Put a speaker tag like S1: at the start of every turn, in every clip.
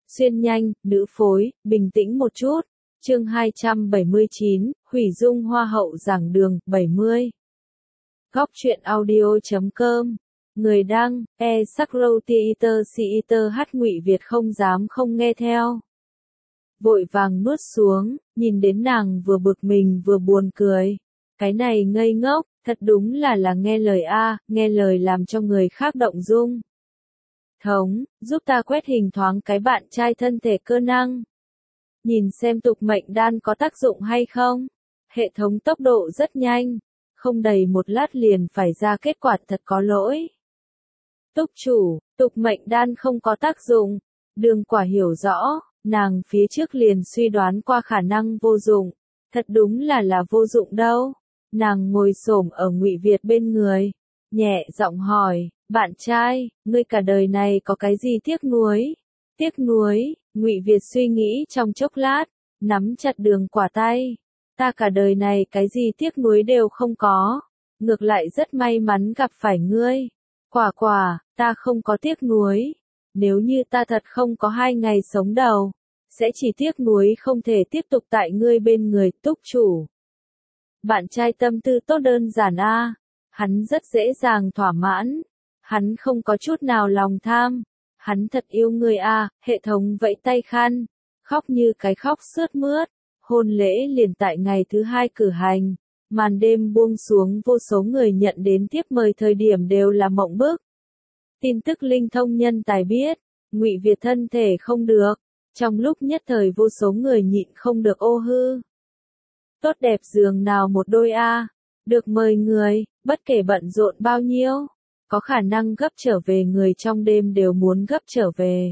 S1: Xuyên nhanh, nữ phối, bình tĩnh một chút. Chương 279, Hủy dung hoa hậu giảng đường, 70. Góc truyện audio.com. Người đăng, Sakrow Ngụy Việt không dám không nghe theo. Vội vàng nuốt xuống, nhìn đến nàng vừa bực mình vừa buồn cười. Cái này ngây ngốc, thật đúng là nghe lời a, nghe lời làm cho người khác động dung. Thống, giúp ta quét hình thoáng cái bạn trai thân thể cơ năng. Nhìn xem tục mệnh đan có tác dụng hay không. Hệ thống tốc độ rất nhanh, không đầy một lát liền phải ra kết quả, thật có lỗi. Túc chủ, tục mệnh đan không có tác dụng. Đường Quả hiểu rõ, nàng phía trước liền suy đoán qua khả năng vô dụng. Thật đúng là vô dụng đâu. Nàng ngồi xổm ở Ngụy Việt bên người, nhẹ giọng hỏi, bạn trai, ngươi cả đời này có cái gì tiếc nuối? Tiếc nuối? Ngụy Việt suy nghĩ trong chốc lát, nắm chặt Đường Quả tay. Ta cả đời này cái gì tiếc nuối đều không có, ngược lại rất may mắn gặp phải ngươi. Quả, ta không có tiếc nuối. Nếu như ta thật không có 2 ngày sống đầu, sẽ chỉ tiếc nuối không thể tiếp tục tại ngươi bên người. Túc chủ. Bạn trai tâm tư tốt đơn giản a, hắn rất dễ dàng thỏa mãn, hắn không có chút nào lòng tham, hắn thật yêu ngươi a. Hệ thống vẫy tay khăn, khóc như cái khóc sướt mướt. Hôn lễ liền tại ngày thứ 2 cử hành, màn đêm buông xuống, vô số người nhận đến tiếp mời thời điểm đều là mộng bức. Tin tức linh thông nhân tài biết, Ngụy Việt thân thể không được, trong lúc nhất thời vô số người nhịn không được ô hư. Tốt đẹp giường nào một đôi a, được mời người, bất kể bận rộn bao nhiêu, có khả năng gấp trở về người trong đêm đều muốn gấp trở về.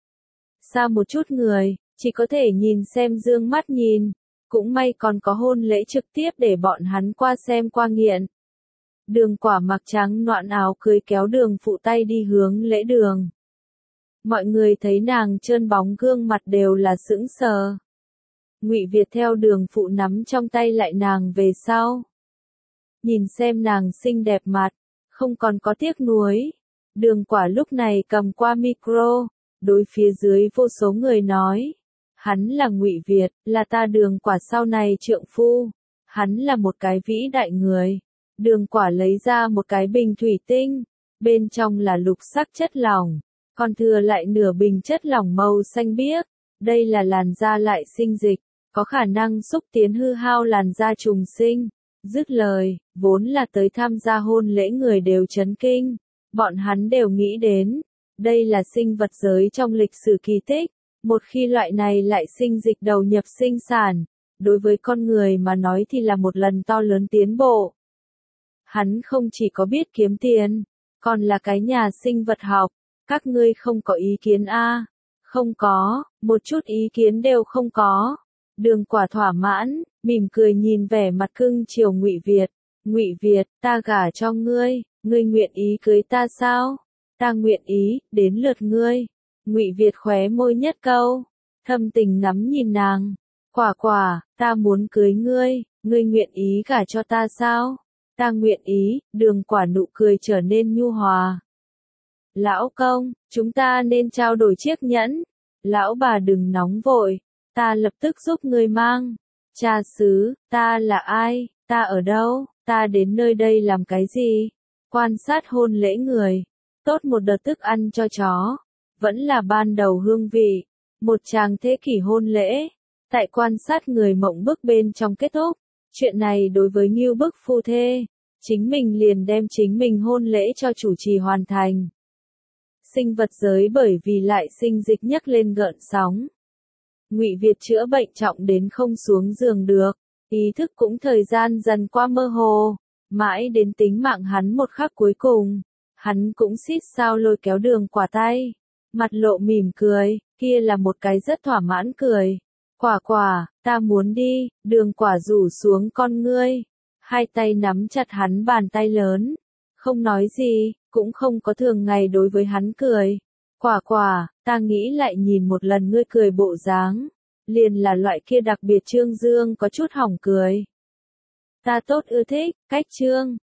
S1: Xa một chút người, chỉ có thể nhìn xem dương mắt nhìn, cũng may còn có hôn lễ trực tiếp để bọn hắn qua xem qua nghiện. Đường Quả mặc trắng noạn áo cưới kéo Đường Phụ tay đi hướng lễ đường. Mọi người thấy nàng trơn bóng gương mặt đều là sững sờ. Ngụy Việt theo Đường Phụ nắm trong tay lại nàng về sau. Nhìn xem nàng xinh đẹp mặt, không còn có tiếc nuối. Đường Quả lúc này cầm qua micro, đối phía dưới vô số người nói. Hắn là Ngụy Việt, là ta Đường Quả sau này trượng phu. Hắn là một cái vĩ đại người. Đường Quả lấy ra một cái bình thủy tinh, bên trong là lục sắc chất lỏng, còn thừa lại nửa bình chất lỏng màu xanh biếc. Đây là làn da lại sinh dịch, có khả năng xúc tiến hư hao làn da trùng sinh. Dứt lời, vốn là tới tham gia hôn lễ người đều chấn kinh. Bọn hắn đều nghĩ đến, đây là sinh vật giới trong lịch sử kỳ tích. Một khi loại này lại sinh dịch đầu nhập sinh sản, đối với con người mà nói thì là một lần to lớn tiến bộ. Hắn không chỉ có biết kiếm tiền, còn là cái nhà sinh vật học. Các ngươi không có ý kiến a? Không có, một chút ý kiến đều không có. Đường Quả thỏa mãn, mỉm cười nhìn vẻ mặt cưng chiều Ngụy Việt. Ngụy Việt, ta gả cho ngươi, ngươi nguyện ý cưới ta sao? Ta nguyện ý, đến lượt ngươi. Ngụy Việt khóe môi nhất câu, thâm tình ngắm nhìn nàng. Quả, ta muốn cưới ngươi, ngươi nguyện ý gả cho ta sao? Ta nguyện ý. Đường Quả nụ cười trở nên nhu hòa. Lão công, chúng ta nên trao đổi chiếc nhẫn. Lão bà đừng nóng vội, ta lập tức giúp ngươi mang. Cha xứ, ta là ai, ta ở đâu, ta đến nơi đây làm cái gì? Quan sát hôn lễ người, tốt một đợt thức ăn cho chó. Vẫn là ban đầu hương vị, một tràng thế kỷ hôn lễ. Tại quan sát người mộng bức bên trong kết thúc, chuyện này đối với ngưu bức phu thê, chính mình liền đem chính mình hôn lễ cho chủ trì hoàn thành. Sinh vật giới bởi vì lại sinh dịch nhấc lên gợn sóng. Ngụy Việt chữa bệnh trọng đến không xuống giường được, ý thức cũng thời gian dần qua mơ hồ, mãi đến tính mạng hắn một khắc cuối cùng, hắn cũng xít sao lôi kéo Đường Quả tay, mặt lộ mỉm cười, kia là một cái rất thỏa mãn cười. Quả, ta muốn đi. Đường Quả rủ xuống con ngươi, hai tay nắm chặt hắn bàn tay lớn, không nói gì, cũng không có thường ngày đối với hắn cười. Quả, ta nghĩ lại nhìn một lần ngươi cười bộ dáng, liền là loại kia đặc biệt trương dương có chút hỏng cười. Ta tốt ưa thích, cách trương,